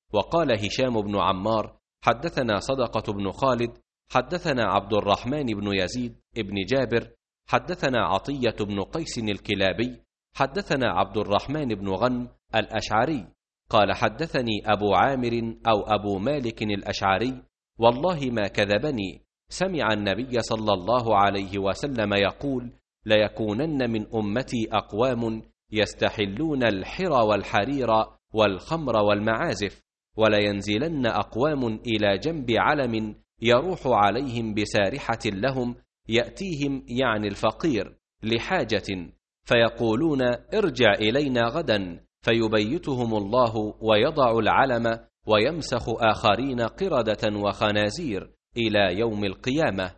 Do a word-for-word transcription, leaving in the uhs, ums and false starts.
وقال هشام بن عمار حدثنا صدقة بن خالد حدثنا عبد الرحمن بن يزيد ابن جابر حدثنا عطية بن قيس الكلابي حدثنا عبد الرحمن بن غنم الأشعري قال حدثني أبو عامر أو أبو مالك الأشعري والله ما كذبني، سمع النبي صلى الله عليه وسلم يقول: ليكونن من أمتي أقوام يستحلون الحر والحرير والخمر والمعازف، ولينزلن أقوام إلى جنب علم يروح عليهم بسارحة لهم، يأتيهم يعني الفقير لحاجة، فيقولون: ارجع إلينا غدا، فيبيتهم الله ويضع العلم ويمسخ آخرين قردة وخنازير إلى يوم القيامة.